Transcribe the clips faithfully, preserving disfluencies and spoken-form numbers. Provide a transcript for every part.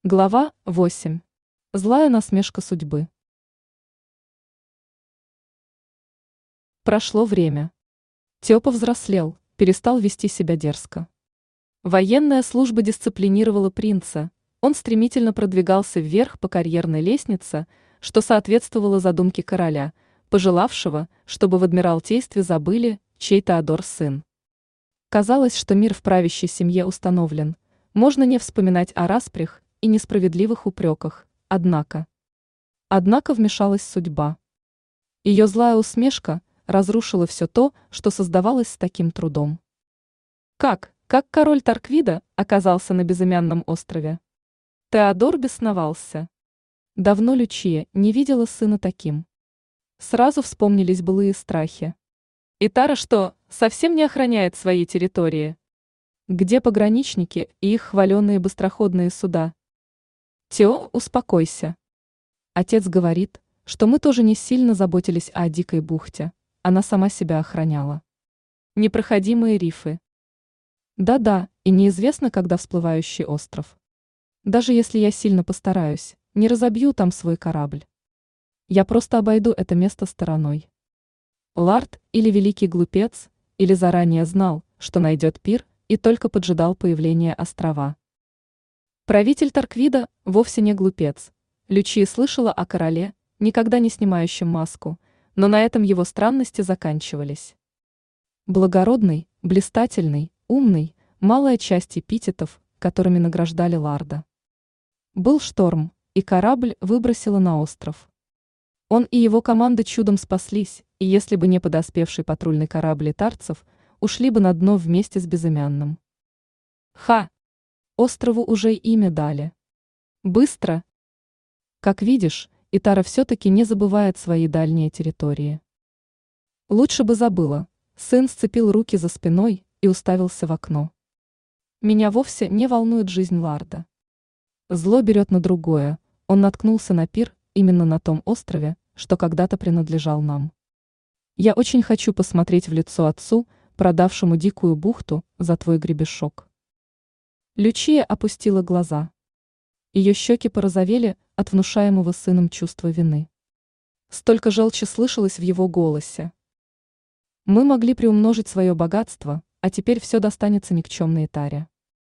Глава восемь. Злая насмешка судьбы. Прошло время. Тео повзрослел, перестал вести себя дерзко. Военная служба дисциплинировала принца, он стремительно продвигался вверх по карьерной лестнице, что соответствовало задумке короля, пожелавшего, чтобы в Адмиралтействе забыли, чей Теодор сын. Казалось, что мир в правящей семье установлен, можно не вспоминать о распрях и несправедливых упреках, однако. Однако вмешалась судьба. Ее злая усмешка разрушила все то, что создавалось с таким трудом. Как, как король Тарквида оказался на безымянном острове? Теодор бесновался. Давно Лючия не видела сына таким. Сразу вспомнились былые страхи. Итара что, совсем не охраняет свои территории? Где пограничники и их хваленые быстроходные суда? Тео, успокойся. Отец говорит, что мы тоже не сильно заботились о дикой бухте, она сама себя охраняла. Непроходимые рифы. Да-да, и неизвестно, когда всплывающий остров. Даже если я сильно постараюсь, не разобью там свой корабль. Я просто обойду это место стороной. Лард или великий глупец, или заранее знал, что найдет пир, и только поджидал появления острова. Правитель Тарквида вовсе не глупец. Лючия слышала о короле, никогда не снимающем маску, но на этом его странности заканчивались. Благородный, блистательный, умный, малая часть эпитетов, которыми награждали Ларда. Был шторм, и корабль выбросило на остров. Он и его команда чудом спаслись, и если бы не подоспевший патрульный корабль итарцев, ушли бы на дно вместе с безымянным. Ха! Острову уже имя дали. Быстро! Как видишь, Итара все-таки не забывает свои дальние территории. Лучше бы забыла. Сын сцепил руки за спиной и уставился в окно. Меня вовсе не волнует жизнь Ларда. Зло берет на другое, он наткнулся на пир именно на том острове, что когда-то принадлежал нам. Я очень хочу посмотреть в лицо отцу, продавшему дикую бухту за твой гребешок. Лючия опустила глаза. Ее щеки порозовели от внушаемого сыном чувства вины. Столько желчи слышалось в его голосе. Мы могли приумножить свое богатство, а теперь все достанется никчемной Таре.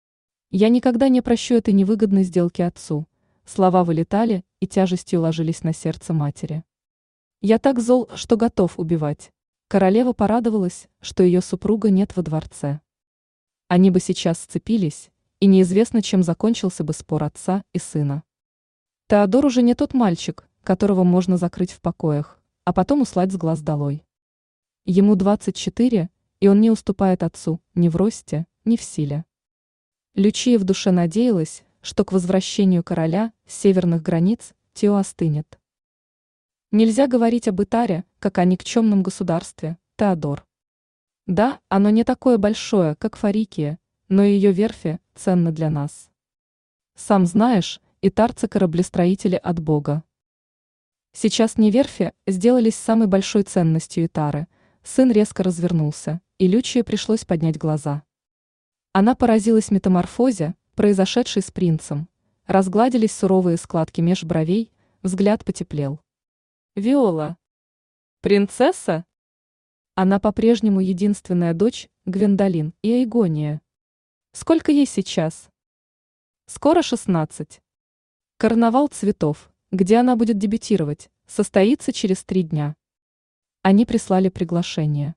Я никогда не прощу этой невыгодной сделки отцу. Слова вылетали и тяжестью ложились на сердце матери. Я так зол, что готов убивать. Королева порадовалась, что ее супруга нет во дворце. Они бы сейчас сцепились, и неизвестно, чем закончился бы спор отца и сына. Теодор уже не тот мальчик, которого можно закрыть в покоях, а потом услать с глаз долой. Ему двадцать четыре, и он не уступает отцу ни в росте, ни в силе. Лючия в душе надеялась, что к возвращению короля с северных границ Тео остынет. Нельзя говорить об Итаре, как о никчемном государстве, Теодор. Да, оно не такое большое, как Фарикия, но и ее верфи ценны для нас. Сам знаешь, итарцы кораблестроители от Бога. Сейчас не верфи сделались самой большой ценностью Итары. Сын резко развернулся, и Лючии пришлось поднять глаза. Она поразилась метаморфозе, произошедшей с принцем. Разгладились суровые складки меж бровей, взгляд потеплел. Виола. Принцесса? Она по-прежнему единственная дочь Гвендолин и Эйгония. Сколько ей сейчас? Скоро шестнадцать. Карнавал цветов, где она будет дебютировать, состоится через три дня. Они прислали приглашение.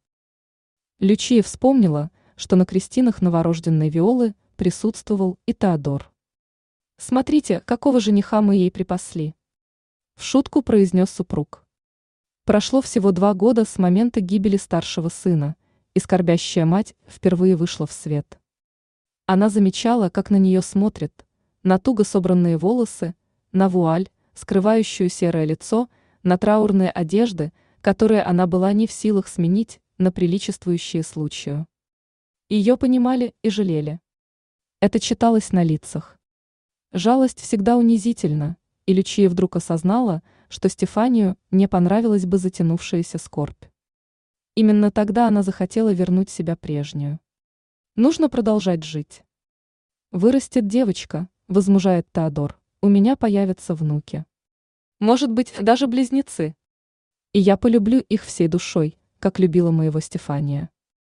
Лючия вспомнила, что на крестинах новорожденной Виолы присутствовал и Теодор. «Смотрите, какого жениха мы ей припасли!» В шутку произнес супруг. Прошло всего два года с момента гибели старшего сына, и скорбящая мать впервые вышла в свет. Она замечала, как на нее смотрят, на туго собранные волосы, на вуаль, скрывающую серое лицо, на траурные одежды, которые она была не в силах сменить на приличествующие случаю. Ее понимали и жалели. Это читалось на лицах. Жалость всегда унизительна, и Лючия вдруг осознала, что Стефанию не понравилась бы затянувшаяся скорбь. Именно тогда она захотела вернуть себя прежнюю. Нужно продолжать жить. Вырастет девочка, возмужает Теодор, у меня появятся внуки. Может быть, даже близнецы. И я полюблю их всей душой, как любила моего Стефания.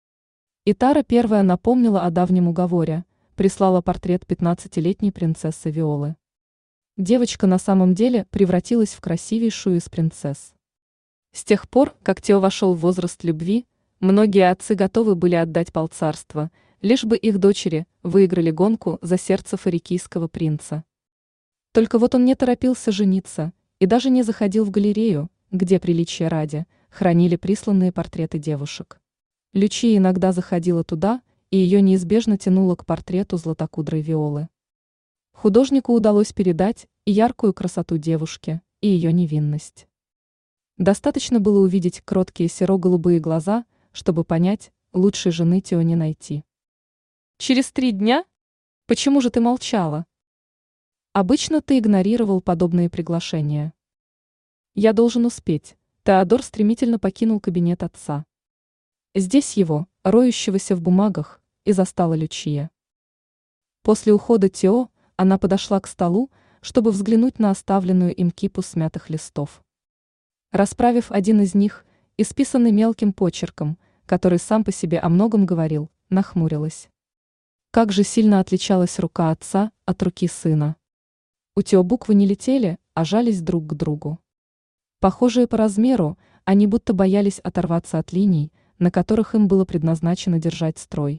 И Тара первая напомнила о давнем уговоре, прислала портрет пятнадцатилетней принцессы Виолы. Девочка на самом деле превратилась в красивейшую из принцесс. С тех пор, как Тео вошел в возраст любви, многие отцы готовы были отдать полцарства, лишь бы их дочери выиграли гонку за сердце фарикийского принца. Только вот он не торопился жениться и даже не заходил в галерею, где приличия ради хранили присланные портреты девушек. Лючия иногда заходила туда, и ее неизбежно тянуло к портрету златокудрой Виолы. Художнику удалось передать и яркую красоту девушки, и ее невинность. Достаточно было увидеть кроткие серо-голубые глаза, чтобы понять, лучшей жены Тео не найти. «Через три дня? Почему же ты молчала? Обычно ты игнорировал подобные приглашения». «Я должен успеть». Теодор стремительно покинул кабинет отца. Здесь его, роющегося в бумагах, и застала Лючия. После ухода Тео она подошла к столу, чтобы взглянуть на оставленную им кипу смятых листов. Расправив один из них, исписанный мелким почерком, который сам по себе о многом говорил, нахмурилась. Как же сильно отличалась рука отца от руки сына. У Тео буквы не летели, а жались друг к другу. Похожие по размеру, они будто боялись оторваться от линий, на которых им было предназначено держать строй.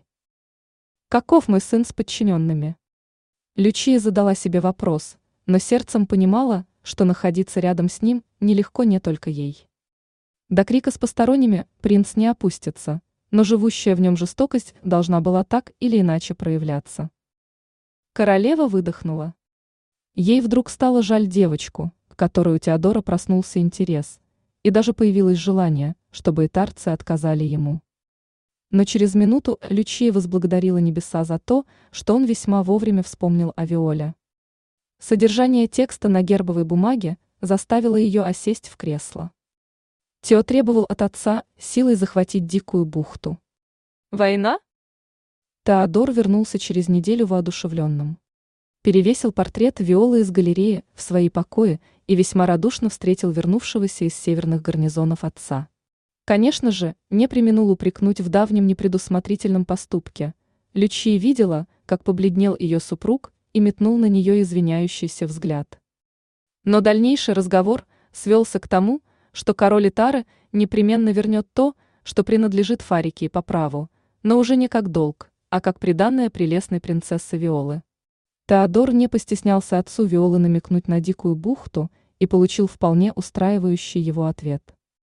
«Каков мой сын с подчиненными?» Лючия задала себе вопрос, но сердцем понимала, что находиться рядом с ним нелегко не только ей. До крика с посторонними принц не опустится, но живущая в нем жестокость должна была так или иначе проявляться. Королева выдохнула. Ей вдруг стало жаль девочку, к которой у Теодора проснулся интерес, и даже появилось желание, чтобы итарцы отказали ему. Но через минуту Лючия возблагодарила небеса за то, что он весьма вовремя вспомнил о Виоле. Содержание текста на гербовой бумаге заставило ее осесть в кресло. Тео требовал от отца силой захватить Дикую бухту. «Война?» Теодор вернулся через неделю воодушевленным. Перевесил портрет Виолы из галереи в свои покои и весьма радушно встретил вернувшегося из северных гарнизонов отца. Конечно же, не преминул упрекнуть в давнем непредусмотрительном поступке. Лючия видела, как побледнел ее супруг и метнул на нее извиняющийся взгляд. Но дальнейший разговор свелся к тому, что король Итары непременно вернет то, что принадлежит Фарикии по праву, но уже не как долг, а как приданное прелестной принцессы Виолы. Теодор не постеснялся отцу Виолы намекнуть на Дикую бухту и получил вполне устраивающий его ответ.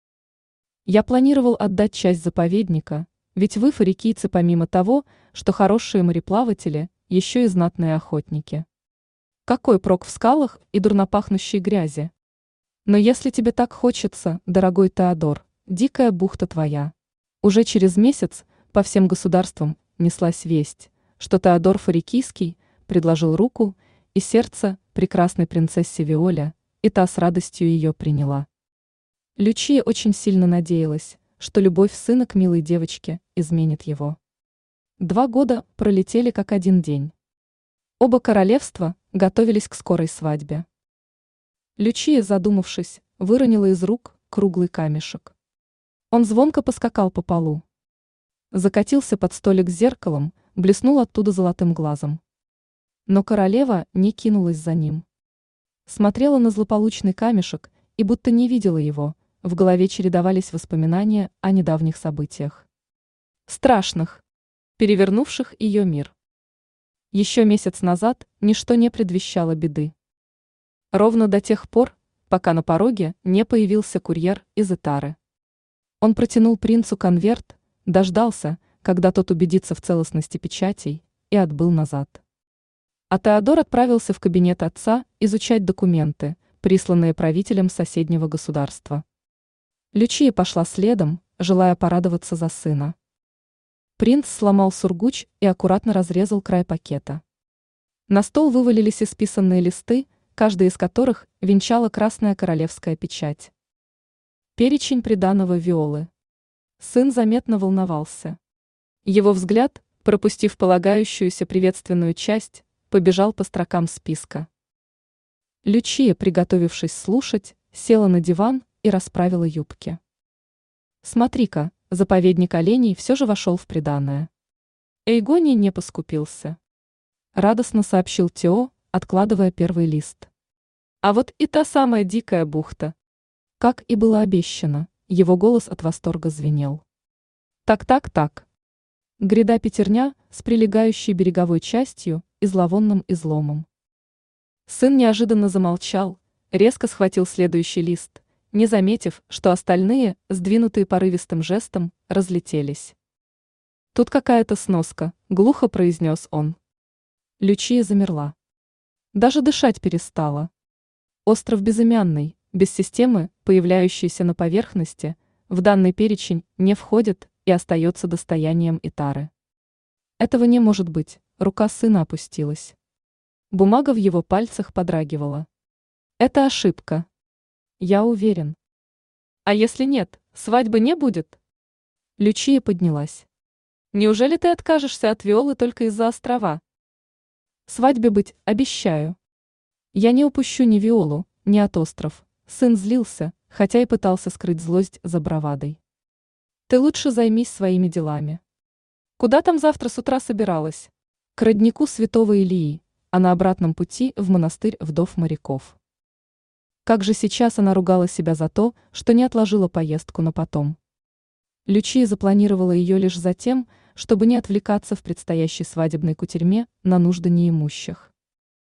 «Я планировал отдать часть заповедника, ведь вы, фарикийцы, помимо того, что хорошие мореплаватели, еще и знатные охотники. Какой прок в скалах и дурнопахнущей грязи? Но если тебе так хочется, дорогой Теодор, Дикая бухта твоя». Уже через месяц по всем государствам неслась весть, что Теодор Фарикийский предложил руку и сердце прекрасной принцессе Виоле, и та с радостью ее приняла. Лючия очень сильно надеялась, что любовь сына к милой девочке изменит его. Два года пролетели как один день. Оба королевства готовились к скорой свадьбе. Лючия, задумавшись, выронила из рук круглый камешек. Он звонко поскакал по полу. Закатился под столик с зеркалом, блеснул оттуда золотым глазом. Но королева не кинулась за ним. Смотрела на злополучный камешек и будто не видела его, в голове чередовались воспоминания о недавних событиях. Страшных, перевернувших ее мир. Еще месяц назад ничто не предвещало беды. Ровно до тех пор, пока на пороге не появился курьер из Итары. Он протянул принцу конверт, дождался, когда тот убедится в целостности печатей, и отбыл назад. А Теодор отправился в кабинет отца изучать документы, присланные правителем соседнего государства. Лючия пошла следом, желая порадоваться за сына. Принц сломал сургуч и аккуратно разрезал край пакета. На стол вывалились исписанные листы, каждый из которых венчала красная королевская печать. Перечень приданого Виолы. Сын заметно волновался. Его взгляд, пропустив полагающуюся приветственную часть, побежал по строкам списка. Лючия, приготовившись слушать, села на диван и расправила юбки. Смотри-ка, заповедник оленей все же вошел в приданое. Эйгоний не поскупился. Радостно сообщил Тео, откладывая первый лист. А вот и та самая дикая бухта. Как и было обещано, его голос от восторга звенел. Так-так-так. Гряда Петерня с прилегающей береговой частью и зловонным изломом. Сын неожиданно замолчал, резко схватил следующий лист, не заметив, что остальные, сдвинутые порывистым жестом, разлетелись. «Тут какая-то сноска», — глухо произнес он. Лючия замерла. Даже дышать перестала. Остров Безымянный, без системы, появляющийся на поверхности, в данный перечень не входит и остается достоянием Итары. Этого не может быть, рука сына опустилась. Бумага в его пальцах подрагивала. Это ошибка. Я уверен. А если нет, свадьбы не будет? Лючия поднялась. Неужели ты откажешься от Виолы только из-за острова? Свадьбе быть, обещаю. Я не упущу ни Виолу, ни от остров. Сын злился, хотя и пытался скрыть злость за бравадой. Ты лучше займись своими делами. Куда там завтра с утра собиралась? К роднику святого Илии, а на обратном пути в монастырь вдов моряков. Как же сейчас она ругала себя за то, что не отложила поездку на потом. Лючия запланировала ее лишь за тем, чтобы не отвлекаться в предстоящей свадебной кутерьме на нужды неимущих.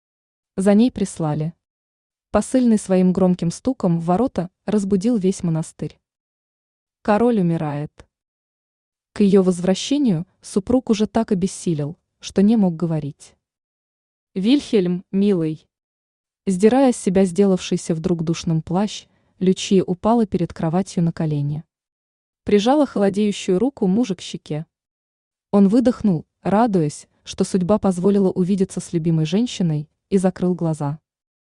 За ней прислали. Посыльный своим громким стуком в ворота разбудил весь монастырь. Король умирает. К ее возвращению супруг уже так обессилел, что не мог говорить. «Вильхельм, милый!» Сдирая с себя сделавшийся вдруг душным плащ, Лючия упала перед кроватью на колени. Прижала холодеющую руку мужа к щеке. Он выдохнул, радуясь, что судьба позволила увидеться с любимой женщиной, и закрыл глаза.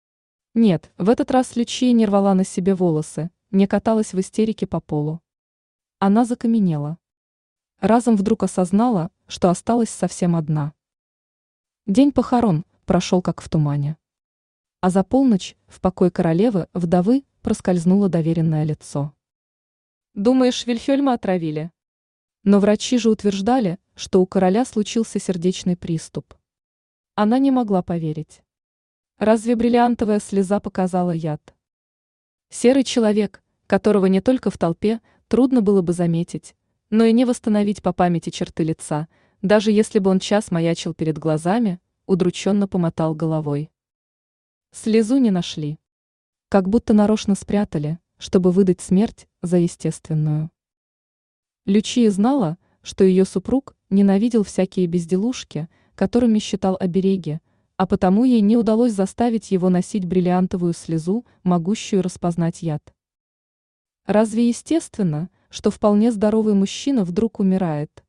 Нет, в этот раз Лючия не рвала на себе волосы, не каталась в истерике по полу. Она закаменела. Разом вдруг осознала, что осталась совсем одна. День похорон прошел как в тумане. А за полночь в покой королевы вдовы проскользнуло доверенное лицо. «Думаешь, Вильхельма отравили?» Но врачи же утверждали, что у короля случился сердечный приступ. Она не могла поверить. Разве бриллиантовая слеза показала яд? Серый человек, которого не только в толпе трудно было бы заметить, но и не восстановить по памяти черты лица, даже если бы он час маячил перед глазами, удрученно помотал головой. Слезу не нашли. Как будто нарочно спрятали, чтобы выдать смерть за естественную. Лючия знала, что ее супруг ненавидел всякие безделушки, которыми считал обереги, а потому ей не удалось заставить его носить бриллиантовую слезу, могущую распознать яд. Разве естественно, что вполне здоровый мужчина вдруг умирает?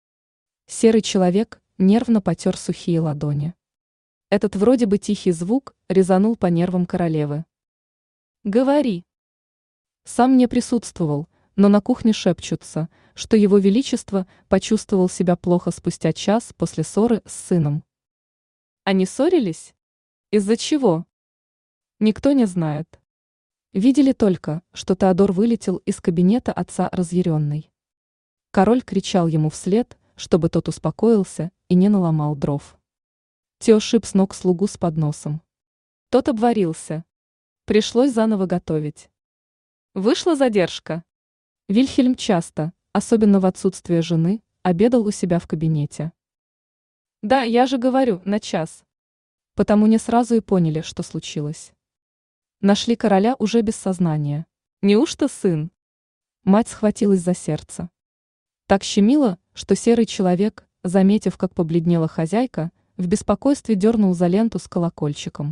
Серый человек нервно потер сухие ладони. Этот вроде бы тихий звук резанул по нервам королевы. «Говори». Сам не присутствовал, но на кухне шепчутся, что его величество почувствовал себя плохо спустя час после ссоры с сыном. Они ссорились? Из-за чего? Никто не знает. Видели только, что Теодор вылетел из кабинета отца разъяренный. Король кричал ему вслед, чтобы тот успокоился и не наломал дров. Тео шиб с ног слугу с подносом. Тот обварился. Пришлось заново готовить. Вышла задержка. Вильхельм часто, особенно в отсутствие жены, обедал у себя в кабинете. Да, я же говорю, на час. Потому не сразу и поняли, что случилось. Нашли короля уже без сознания. Неужто сын? Мать схватилась за сердце. Так щемило, что серый человек, заметив, как побледнела хозяйка, в беспокойстве дернул за ленту с колокольчиком.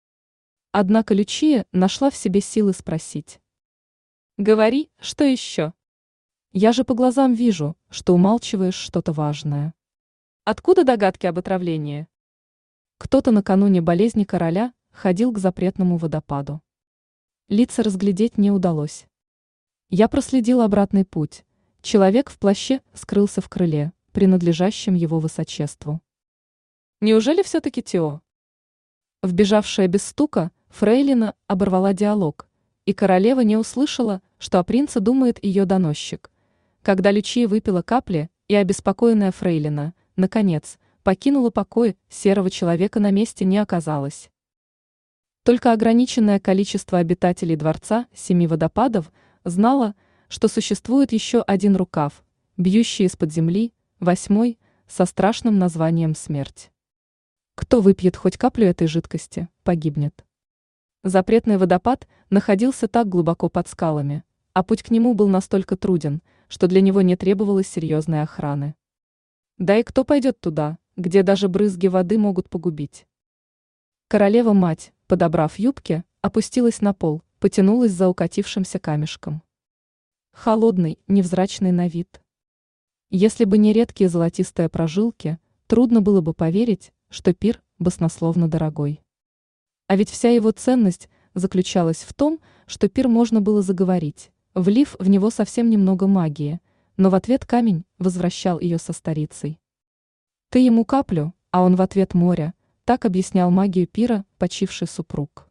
Однако Лючия нашла в себе силы спросить. «Говори, что еще?» «Я же по глазам вижу, что умалчиваешь что-то важное». «Откуда догадки об отравлении?» Кто-то накануне болезни короля ходил к запретному водопаду. Лица разглядеть не удалось. Я проследил обратный путь. Человек в плаще скрылся в крыле, принадлежащем его высочеству. Неужели все-таки Тео? Вбежавшая без стука, фрейлина оборвала диалог, и королева не услышала, что о принце думает ее доносчик. Когда Лючия выпила капли, и обеспокоенная фрейлина, наконец, покинула покой, серого человека на месте не оказалось. Только ограниченное количество обитателей дворца Семи водопадов знало, что существует еще один рукав, бьющий из-под земли, восьмой, со страшным названием «Смерть». Кто выпьет хоть каплю этой жидкости, погибнет. Запретный водопад находился так глубоко под скалами, а путь к нему был настолько труден, что для него не требовалось серьезной охраны. Да и кто пойдет туда, где даже брызги воды могут погубить? Королева-мать, подобрав юбки, опустилась на пол, потянулась за укатившимся камешком. Холодный, невзрачный на вид. Если бы не редкие золотистые прожилки, трудно было бы поверить, что пир баснословно дорогой. А ведь вся его ценность заключалась в том, что пир можно было заговорить, влив в него совсем немного магии, но в ответ камень возвращал ее со старицей. «Ты ему каплю, а он в ответ море», так объяснял магию пира почивший супруг.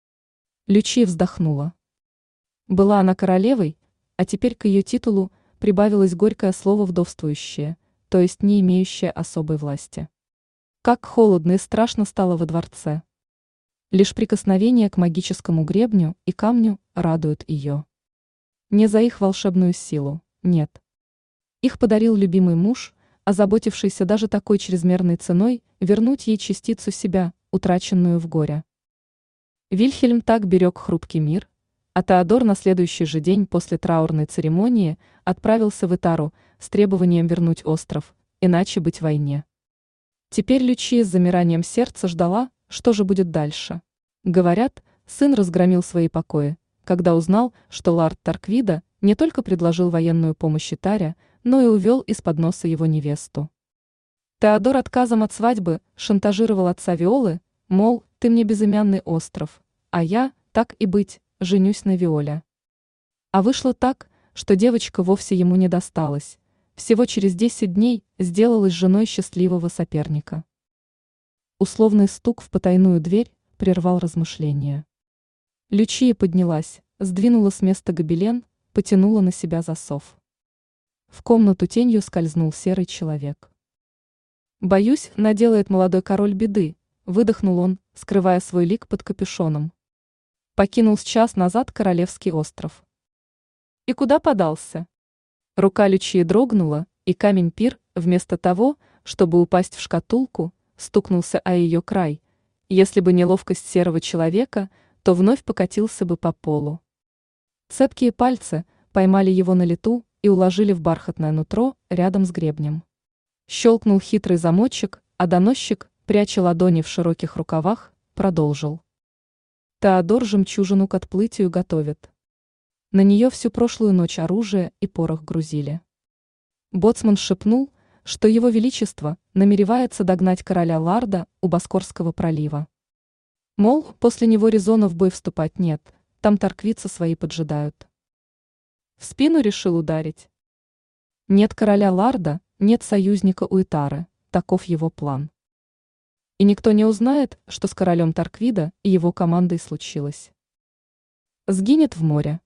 Лючия вздохнула. Была она королевой, а теперь к ее титулу прибавилось горькое слово «вдовствующее», то есть не имеющее особой власти. Как холодно и страшно стало во дворце. Лишь прикосновение к магическому гребню и камню радует ее. Не за их волшебную силу, нет. Их подарил любимый муж, озаботившийся даже такой чрезмерной ценой вернуть ей частицу себя, утраченную в горе. Вильхельм так берег хрупкий мир, а Теодор на следующий же день после траурной церемонии отправился в Итару с требованием вернуть остров, иначе быть войне. Теперь Лючия с замиранием сердца ждала, что же будет дальше. Говорят, сын разгромил свои покои, когда узнал, что лорд Тарквида не только предложил военную помощь Итаре, но и увел из-под носа его невесту. Теодор отказом от свадьбы шантажировал отца Виолы, мол, ты мне безымянный остров, а я, так и быть, женюсь на Виоле. А вышло так, что девочка вовсе ему не досталась, всего через десять дней сделалась женой счастливого соперника. Условный стук в потайную дверь прервал размышления. Лючия поднялась, сдвинула с места гобелен, потянула на себя засов. В комнату тенью скользнул серый человек. «Боюсь, наделает молодой король беды», — выдохнул он, скрывая свой лик под капюшоном. Покинул с час назад королевский остров. И куда подался? Рука Лючии дрогнула, и камень пир, вместо того, чтобы упасть в шкатулку, стукнулся о ее край. Если бы не ловкость серого человека, то вновь покатился бы по полу. Цепкие пальцы поймали его на лету и уложили в бархатное нутро рядом с гребнем. Щелкнул хитрый замочек, а доносчик, пряча ладони в широких рукавах, продолжил. Теодор жемчужину к отплытию готовит. На нее всю прошлую ночь оружие и порох грузили. Боцман шепнул, что его величество намеревается догнать короля Ларда у Боскорского пролива. Мол, после него резона в бой вступать нет, там торквицы свои поджидают. В спину решил ударить. Нет короля Ларда, нет союзника у Итары, таков его план. И никто не узнает, что с королем Тарквида и его командой случилось. Сгинет в море.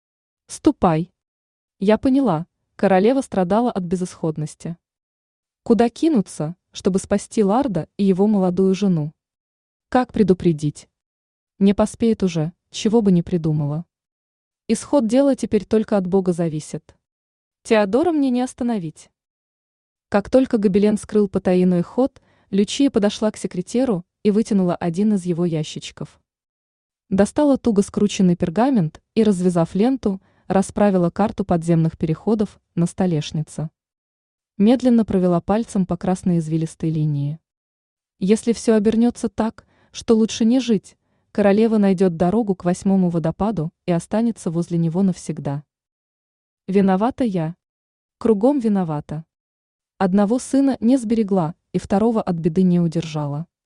Ступай. Я поняла, королева страдала от безысходности. Куда кинуться, чтобы спасти Ларда и его молодую жену? Как предупредить? Не поспеет уже, чего бы ни придумала. Исход дела теперь только от Бога зависит. Теодора мне не остановить. Как только гобелен скрыл потайной ход, Лючия подошла к секретеру и вытянула один из его ящичков. Достала туго скрученный пергамент и, развязав ленту, расправила карту подземных переходов на столешнице. Медленно провела пальцем по красной извилистой линии. Если все обернется так, что лучше не жить, королева найдет дорогу к восьмому водопаду и останется возле него навсегда. Виновата я. Кругом виновата. Одного сына не сберегла и второго от беды не удержала.